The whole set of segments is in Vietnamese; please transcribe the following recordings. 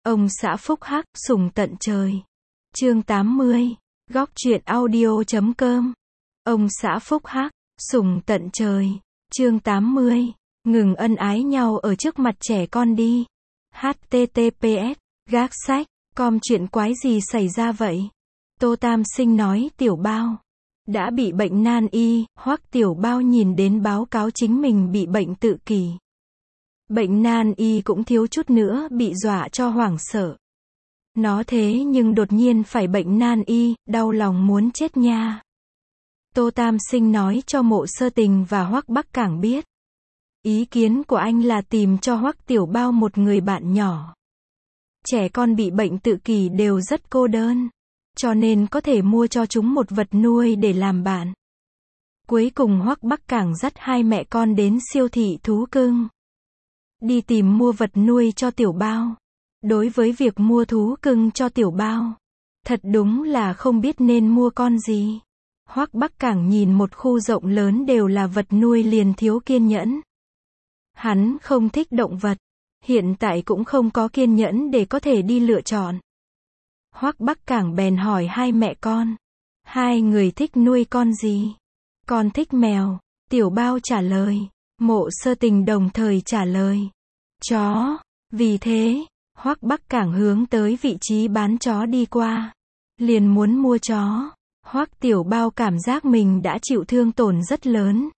Ông xã phúc hắc, sủng tận trời. Chương 80. Góc truyện audio.com. Ông xã phúc hắc, sủng tận trời. Chương 80. Ngừng ân ái nhau ở trước mặt trẻ con đi. https gác sách com chuyện quái gì xảy ra vậy? Tô Tam Sinh nói Tiểu Bao đã bị bệnh nan y. Hoắc Tiểu Bao nhìn đến báo cáo chính mình bị bệnh tự kỷ. Bệnh nan y cũng thiếu chút nữa bị dọa cho hoảng sợ. Nó thế nhưng đột nhiên phải bệnh nan y, đau lòng muốn chết nha. Tô Tam Sinh nói cho Mộ Sơ Tình và Hoắc Bắc Cảng biết. Ý kiến của anh là tìm cho Hoắc Tiểu Bao một người bạn nhỏ. Trẻ con bị bệnh tự kỷ đều rất cô đơn, cho nên có thể mua cho chúng một vật nuôi để làm bạn. Cuối cùng Hoắc Bắc Cảng dắt hai mẹ con đến siêu thị thú cưng. Đi tìm mua vật nuôi cho Tiểu Bao. Đối với việc mua thú cưng cho Tiểu Bao, thật đúng là không biết nên mua con gì. Hoắc Bắc Cảng nhìn một khu rộng lớn đều là vật nuôi liền thiếu kiên nhẫn. Hắn không thích động vật, hiện tại cũng không có kiên nhẫn để có thể đi lựa chọn. Hoắc Bắc Cảng bèn hỏi hai mẹ con, hai người thích nuôi con gì? Con thích mèo, Tiểu Bao trả lời. Mộ Sơ Tình đồng thời trả lời, chó. Vì thế, Hoắc Bắc Cảng hướng tới vị trí bán chó đi qua, liền muốn mua chó. Hoắc Tiểu Bao cảm giác mình đã chịu thương tổn rất lớn.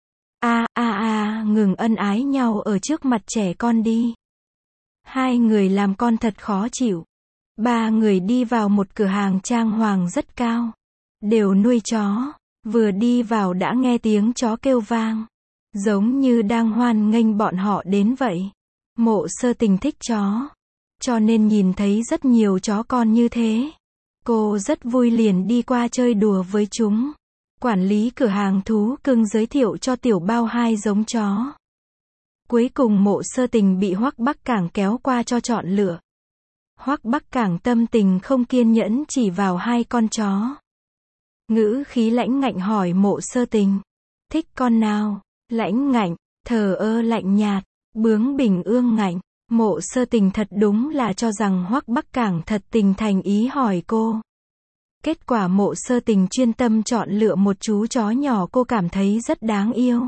Ngừng ân ái nhau ở trước mặt trẻ con đi. Hai người làm con thật khó chịu. Ba người đi vào một cửa hàng trang hoàng rất cao, đều nuôi chó. Vừa đi vào đã nghe tiếng chó kêu vang, giống như đang hoan nghênh bọn họ đến vậy. Mộ Sơ Tình thích chó, cho nên nhìn thấy rất nhiều chó con như thế, cô rất vui liền đi qua chơi đùa với chúng. Quản lý cửa hàng thú cưng giới thiệu cho Tiểu Bao hai giống chó. Cuối cùng Mộ Sơ Tình bị Hoắc Bắc Cảng kéo qua cho chọn lựa. Hoắc Bắc Cảng tâm tình không kiên nhẫn chỉ vào hai con chó. Ngữ khí lãnh ngạnh hỏi Mộ Sơ Tình, thích con nào? Lãnh ngạnh, thờ ơ lạnh nhạt, bướng bỉnh ương ngạnh. Mộ Sơ Tình thật đúng là cho rằng Hoắc Bắc Cảng thật tình thành ý hỏi cô. Kết quả Mộ Sơ Tình chuyên tâm chọn lựa một chú chó nhỏ cô cảm thấy rất đáng yêu.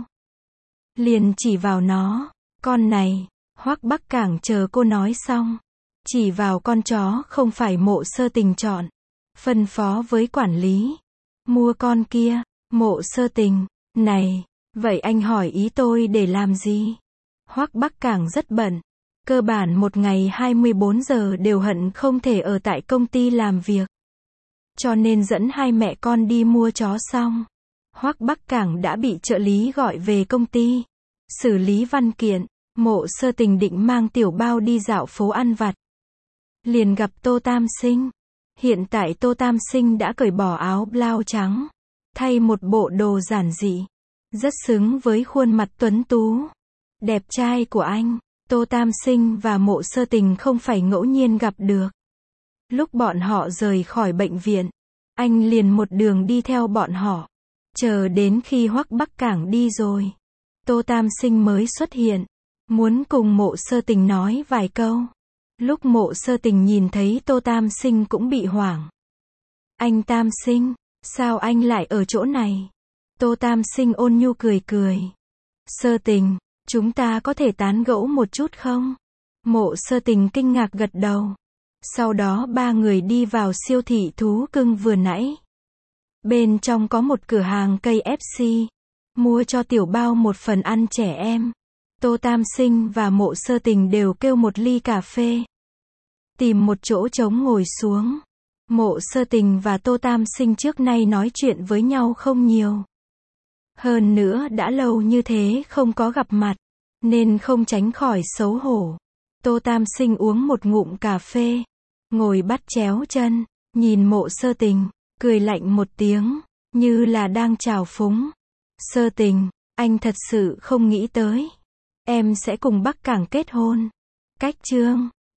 Liền chỉ vào nó, con này. Hoắc Bắc Cảng chờ cô nói xong, chỉ vào con chó không phải Mộ Sơ Tình chọn, phân phó với quản lý, mua con kia. Mộ Sơ Tình, này, vậy anh hỏi ý tôi để làm gì? Hoắc Bắc Cảng rất bận, cơ bản một ngày 24 giờ đều hận không thể ở tại công ty làm việc. Cho nên dẫn hai mẹ con đi mua chó xong, Hoắc Bắc Cảng đã bị trợ lý gọi về công ty, xử lý văn kiện. Mộ Sơ Tình định mang Tiểu Bao đi dạo phố ăn vặt, liền gặp Tô Tam Sinh. Hiện tại Tô Tam Sinh đã cởi bỏ áo blau trắng, thay một bộ đồ giản dị, rất xứng với khuôn mặt tuấn tú, đẹp trai của anh. Tô Tam Sinh và Mộ Sơ Tình không phải ngẫu nhiên gặp được. Lúc bọn họ rời khỏi bệnh viện, anh liền một đường đi theo bọn họ, chờ đến khi Hoắc Bắc Cảng đi rồi, Tô Tam Sinh mới xuất hiện, muốn cùng Mộ Sơ Tình nói vài câu. Lúc Mộ Sơ Tình nhìn thấy Tô Tam Sinh cũng bị hoảng. Anh Tam Sinh, sao anh lại ở chỗ này? Tô Tam Sinh ôn nhu cười cười. Sơ Tình, chúng ta có thể tán gẫu một chút không? Mộ Sơ Tình kinh ngạc gật đầu. Sau đó ba người đi vào siêu thị thú cưng vừa nãy. Bên trong có một cửa hàng KFC, mua cho Tiểu Bao một phần ăn trẻ em. Tô Tam Sinh và Mộ Sơ Tình đều kêu một ly cà phê. Tìm một chỗ trống ngồi xuống. Mộ Sơ Tình và Tô Tam Sinh trước nay nói chuyện với nhau không nhiều. Hơn nữa đã lâu như thế không có gặp mặt, nên không tránh khỏi xấu hổ. Tô Tam Sinh uống một ngụm cà phê, ngồi bắt chéo chân, nhìn Mộ Sơ Tình, cười lạnh một tiếng, như là đang trào phúng. Sơ Tình, anh thật sự không nghĩ tới em sẽ cùng Bắc Cảng kết hôn. Cách chương